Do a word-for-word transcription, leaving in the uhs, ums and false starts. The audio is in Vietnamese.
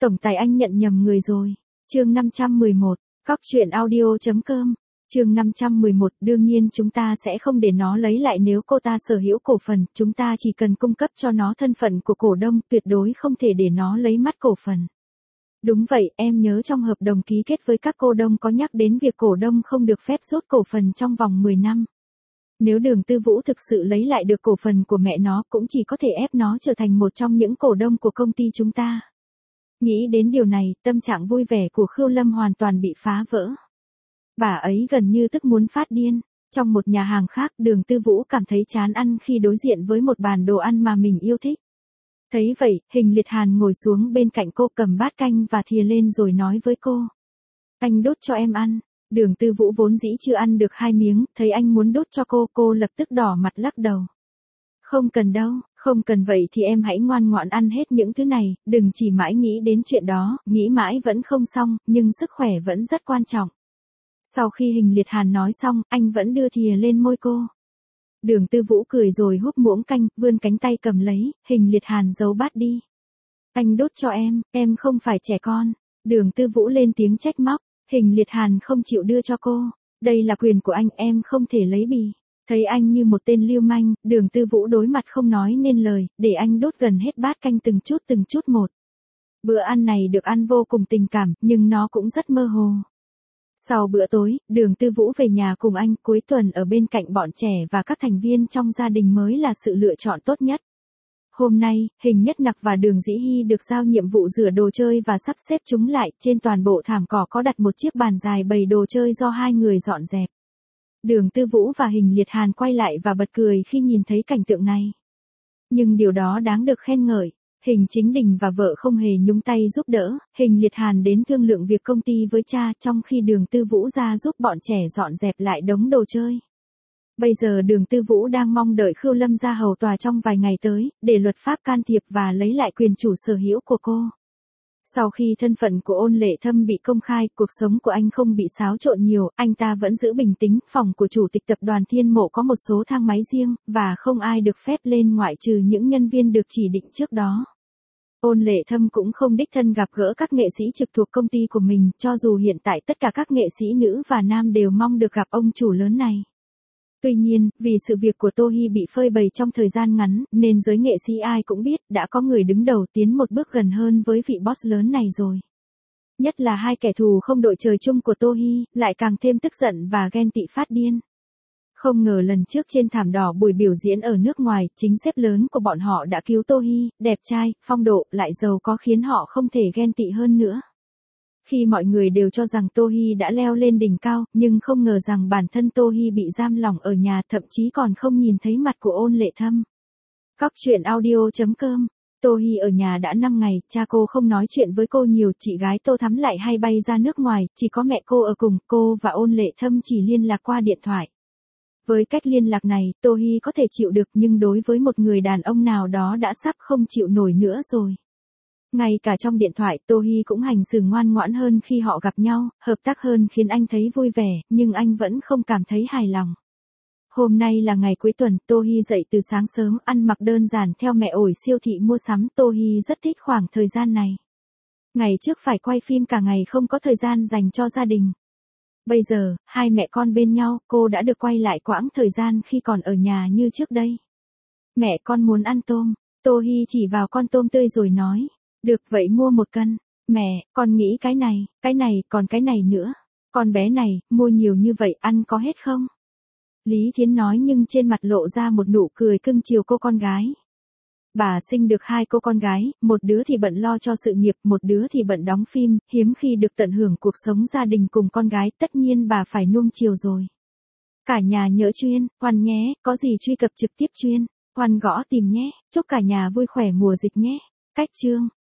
Tổng tài anh nhận nhầm người rồi. Chương năm trăm mười một, cóc truyện audio.com. Chương năm trăm mười một, đương nhiên chúng ta sẽ không để nó lấy lại nếu cô ta sở hữu cổ phần, chúng ta chỉ cần cung cấp cho nó thân phận của cổ đông, tuyệt đối không thể để nó lấy mất cổ phần. Đúng vậy, em nhớ trong hợp đồng ký kết với các cổ đông có nhắc đến việc cổ đông không được phép rút cổ phần trong vòng mười năm. Nếu Đường Tư Vũ thực sự lấy lại được cổ phần của mẹ nó cũng chỉ có thể ép nó trở thành một trong những cổ đông của công ty chúng ta. Nghĩ đến điều này, tâm trạng vui vẻ của Khưu Lâm hoàn toàn bị phá vỡ. Bà ấy gần như tức muốn phát điên. Trong một nhà hàng khác, Đường Tư Vũ cảm thấy chán ăn khi đối diện với một bàn đồ ăn mà mình yêu thích. Thấy vậy, Hình Liệt Hàn ngồi xuống bên cạnh cô, cầm bát canh và thìa lên rồi nói với cô. Anh đút cho em ăn. Đường Tư Vũ vốn dĩ chưa ăn được hai miếng, thấy anh muốn đút cho cô, cô lập tức đỏ mặt lắc đầu. Không cần đâu, không cần vậy thì em hãy ngoan ngoãn ăn hết những thứ này, đừng chỉ mãi nghĩ đến chuyện đó, nghĩ mãi vẫn không xong, nhưng sức khỏe vẫn rất quan trọng. Sau khi Hình Liệt Hàn nói xong, anh vẫn đưa thìa lên môi cô. Đường Tư Vũ cười rồi húp muỗng canh, vươn cánh tay cầm lấy, Hình Liệt Hàn giấu bát đi. Anh đút cho em, em không phải trẻ con. Đường Tư Vũ lên tiếng trách móc, Hình Liệt Hàn không chịu đưa cho cô. Đây là quyền của anh, em không thể lấy bì. Thấy anh như một tên lưu manh, Đường Tư Vũ đối mặt không nói nên lời, để anh đốt gần hết bát canh từng chút từng chút một. Bữa ăn này được ăn vô cùng tình cảm, nhưng nó cũng rất mơ hồ. Sau bữa tối, Đường Tư Vũ về nhà cùng anh, cuối tuần ở bên cạnh bọn trẻ và các thành viên trong gia đình mới là sự lựa chọn tốt nhất. Hôm nay, Hình Nhất Nặc và Đường Dĩ Hy được giao nhiệm vụ rửa đồ chơi và sắp xếp chúng lại, trên toàn bộ thảm cỏ có đặt một chiếc bàn dài bày đồ chơi do hai người dọn dẹp. Đường Tư Vũ và Hình Liệt Hàn quay lại và bật cười khi nhìn thấy cảnh tượng này. Nhưng điều đó đáng được khen ngợi. Hình Chính Đình và vợ không hề nhúng tay giúp đỡ, Hình Liệt Hàn đến thương lượng việc công ty với cha, trong khi Đường Tư Vũ ra giúp bọn trẻ dọn dẹp lại đống đồ chơi. Bây giờ Đường Tư Vũ đang mong đợi Khưu Lâm ra hầu tòa trong vài ngày tới, để luật pháp can thiệp và lấy lại quyền chủ sở hữu của cô. Sau khi thân phận của Ôn Lệ Thâm bị công khai, cuộc sống của anh không bị xáo trộn nhiều, anh ta vẫn giữ bình tĩnh, phòng của chủ tịch tập đoàn Thiên Mộ có một số thang máy riêng, và không ai được phép lên ngoại trừ những nhân viên được chỉ định trước đó. Ôn Lệ Thâm cũng không đích thân gặp gỡ các nghệ sĩ trực thuộc công ty của mình, cho dù hiện tại tất cả các nghệ sĩ nữ và nam đều mong được gặp ông chủ lớn này. Tuy nhiên, vì sự việc của Tô Hi bị phơi bày trong thời gian ngắn, nên giới nghệ sĩ ai cũng biết, đã có người đứng đầu tiến một bước gần hơn với vị boss lớn này rồi. Nhất là hai kẻ thù không đội trời chung của Tô Hi, lại càng thêm tức giận và ghen tị phát điên. Không ngờ lần trước trên thảm đỏ buổi biểu diễn ở nước ngoài, chính sếp lớn của bọn họ đã cứu Tô Hi, đẹp trai, phong độ, lại giàu có khiến họ không thể ghen tị hơn nữa. Khi mọi người đều cho rằng Tô Hi đã leo lên đỉnh cao, nhưng không ngờ rằng bản thân Tô Hi bị giam lỏng ở nhà, thậm chí còn không nhìn thấy mặt của Ôn Lệ Thâm. Cóc truyện audio.com. Tô Hi ở nhà đã năm ngày, cha cô không nói chuyện với cô nhiều, chị gái Tô Thắm lại hay bay ra nước ngoài, chỉ có mẹ cô ở cùng, cô và Ôn Lệ Thâm chỉ liên lạc qua điện thoại. Với cách liên lạc này, Tô Hi có thể chịu được, nhưng đối với một người đàn ông nào đó đã sắp không chịu nổi nữa rồi. Ngay cả trong điện thoại, Tô Hi cũng hành xử ngoan ngoãn hơn khi họ gặp nhau, hợp tác hơn khiến anh thấy vui vẻ, nhưng anh vẫn không cảm thấy hài lòng. Hôm nay là ngày cuối tuần, Tô Hi dậy từ sáng sớm, ăn mặc đơn giản theo mẹ ổi siêu thị mua sắm, Tô Hi rất thích khoảng thời gian này. Ngày trước phải quay phim cả ngày không có thời gian dành cho gia đình. Bây giờ, hai mẹ con bên nhau, cô đã được quay lại quãng thời gian khi còn ở nhà như trước đây. Mẹ con muốn ăn tôm, Tô Hi chỉ vào con tôm tươi rồi nói. Được vậy mua một cân. Mẹ, con nghĩ cái này, cái này, còn cái này nữa. Con bé này, mua nhiều như vậy ăn có hết không? Lý Thiến nói nhưng trên mặt lộ ra một nụ cười cưng chiều cô con gái. Bà sinh được hai cô con gái, một đứa thì bận lo cho sự nghiệp, một đứa thì bận đóng phim, hiếm khi được tận hưởng cuộc sống gia đình cùng con gái, tất nhiên bà phải nuông chiều rồi. Cả nhà nhớ chuyên, Hoan nhé, có gì truy cập trực tiếp chuyên, Hoan gõ tìm nhé, chúc cả nhà vui khỏe mùa dịch nhé. Cách chương